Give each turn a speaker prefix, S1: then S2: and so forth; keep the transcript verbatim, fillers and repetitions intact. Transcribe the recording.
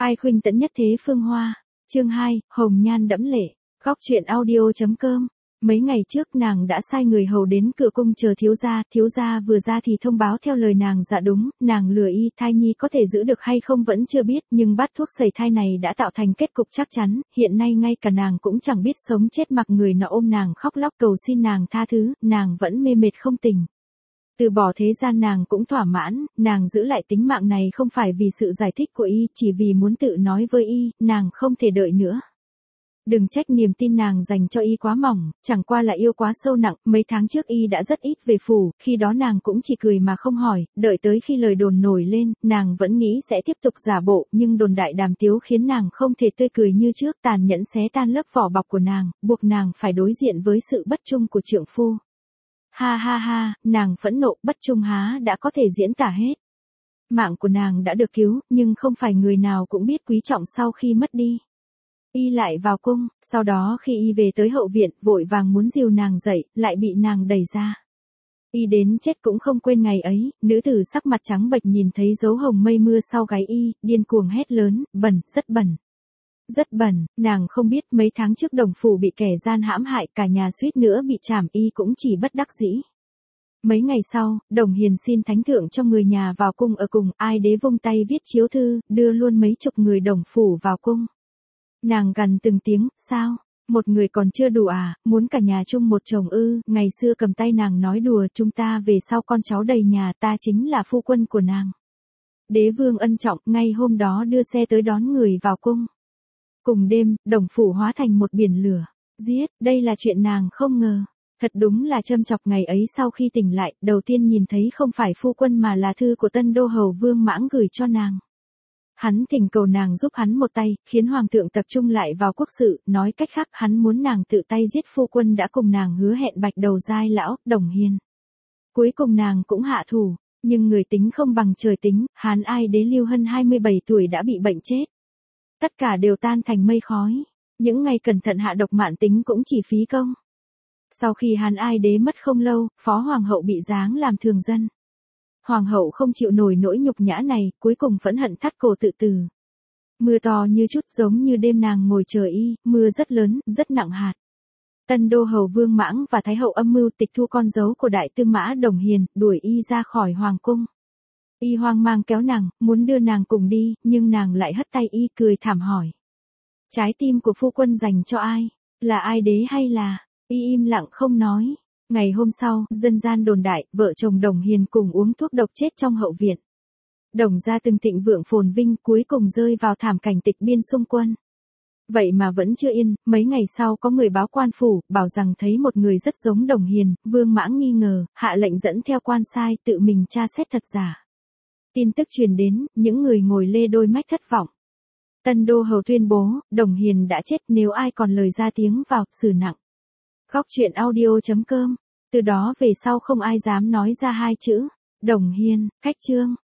S1: Ai khuynh tẫn nhất thế phương hoa. Chương hai, hồng nhan đẫm lệ. Góc truyện audio.com. Mấy ngày trước nàng đã sai người hầu đến cửa cung chờ thiếu gia, thiếu gia vừa ra thì thông báo theo lời nàng. Dạ đúng, nàng lừa y, thai nhi có thể giữ được hay không vẫn chưa biết, nhưng bát thuốc sẩy thai này đã tạo thành kết cục chắc chắn, hiện nay ngay cả nàng cũng chẳng biết sống chết, mặc người nọ ôm nàng khóc lóc cầu xin nàng tha thứ, nàng vẫn mê mệt không tỉnh. Từ bỏ thế gian nàng cũng thỏa mãn, nàng giữ lại tính mạng này không phải vì sự giải thích của y, chỉ vì muốn tự nói với y, nàng không thể đợi nữa. Đừng trách niềm tin nàng dành cho y quá mỏng, chẳng qua là yêu quá sâu nặng, mấy tháng trước y đã rất ít về phủ, khi đó nàng cũng chỉ cười mà không hỏi, đợi tới khi lời đồn nổi lên, nàng vẫn nghĩ sẽ tiếp tục giả bộ, nhưng đồn đại đàm tiếu khiến nàng không thể tươi cười như trước, tàn nhẫn xé tan lớp vỏ bọc của nàng, buộc nàng phải đối diện với sự bất trung của trượng phu. Ha ha ha, nàng phẫn nộ, bất trung há đã có thể diễn tả hết. Mạng của nàng đã được cứu, nhưng không phải người nào cũng biết quý trọng sau khi mất đi. Y lại vào cung, sau đó khi y về tới hậu viện, vội vàng muốn dìu nàng dậy, lại bị nàng đẩy ra. Y đến chết cũng không quên ngày ấy, nữ tử sắc mặt trắng bệch nhìn thấy dấu hồng mây mưa sau gáy y, điên cuồng hét lớn, bẩn, rất bẩn. Rất bẩn, nàng không biết mấy tháng trước Đồng phủ bị kẻ gian hãm hại, cả nhà suýt nữa bị trảm, y cũng chỉ bất đắc dĩ. Mấy ngày sau, Đồng Hiền xin thánh thượng cho người nhà vào cung ở cùng, Ai Đế vung tay viết chiếu thư, đưa luôn mấy chục người Đồng phủ vào cung. Nàng gằn từng tiếng, sao, một người còn chưa đủ à, muốn cả nhà chung một chồng ư, ngày xưa cầm tay nàng nói đùa, chúng ta về sau con cháu đầy nhà, ta chính là phu quân của nàng. Đế vương ân trọng, ngay hôm đó đưa xe tới đón người vào cung. Cùng đêm, Đồng phủ hóa thành một biển lửa. Giết, đây là chuyện nàng không ngờ. Thật đúng là châm chọc. Ngày ấy sau khi tỉnh lại, đầu tiên nhìn thấy không phải phu quân mà là thư của Tân Đô Hầu Vương Mãng gửi cho nàng. Hắn thỉnh cầu nàng giúp hắn một tay, khiến hoàng thượng tập trung lại vào quốc sự, nói cách khác hắn muốn nàng tự tay giết phu quân đã cùng nàng hứa hẹn bạch đầu giai lão, Đồng Hiền. Cuối cùng nàng cũng hạ thủ, nhưng người tính không bằng trời tính, Hán Ai Đế Lưu Hân hai mươi bảy tuổi đã bị bệnh chết. Tất cả đều tan thành mây khói, những ngày cẩn thận hạ độc mạn tính cũng chỉ phí công. Sau khi Hán Ai Đế mất không lâu, Phó Hoàng hậu bị giáng làm thường dân. Hoàng hậu không chịu nổi nỗi nhục nhã này, cuối cùng phẫn hận thắt cổ tự tử. Mưa to như chút, giống như đêm nàng ngồi chờ y, mưa rất lớn, rất nặng hạt. Tân Đô Hầu Vương Mãng và Thái hậu âm mưu tịch thu con dấu của đại tư mã Đồng Hiền, đuổi y ra khỏi hoàng cung. Y hoang mang kéo nàng, muốn đưa nàng cùng đi, nhưng nàng lại hất tay y, cười thảm hỏi. Trái tim của phu quân dành cho ai? Là Ai Đế hay là... Y im lặng không nói. Ngày hôm sau, dân gian đồn đại, vợ chồng Đồng Hiền cùng uống thuốc độc chết trong hậu viện. Đồng gia từng thịnh vượng phồn vinh, cuối cùng rơi vào thảm cảnh tịch biên xung quân. Vậy mà vẫn chưa yên, mấy ngày sau có người báo quan phủ, bảo rằng thấy một người rất giống Đồng Hiền, Vương Mãng nghi ngờ, hạ lệnh dẫn theo quan sai, tự mình tra xét thật giả. Tin tức truyền đến, những người ngồi lê đôi mắt thất vọng. Tân Đô Hầu tuyên bố, Đồng Hiền đã chết, nếu ai còn lời ra tiếng vào, xử nặng. Góc truyện audio.com. Từ đó về sau không ai dám nói ra hai chữ Đồng Hiền. Khách chương.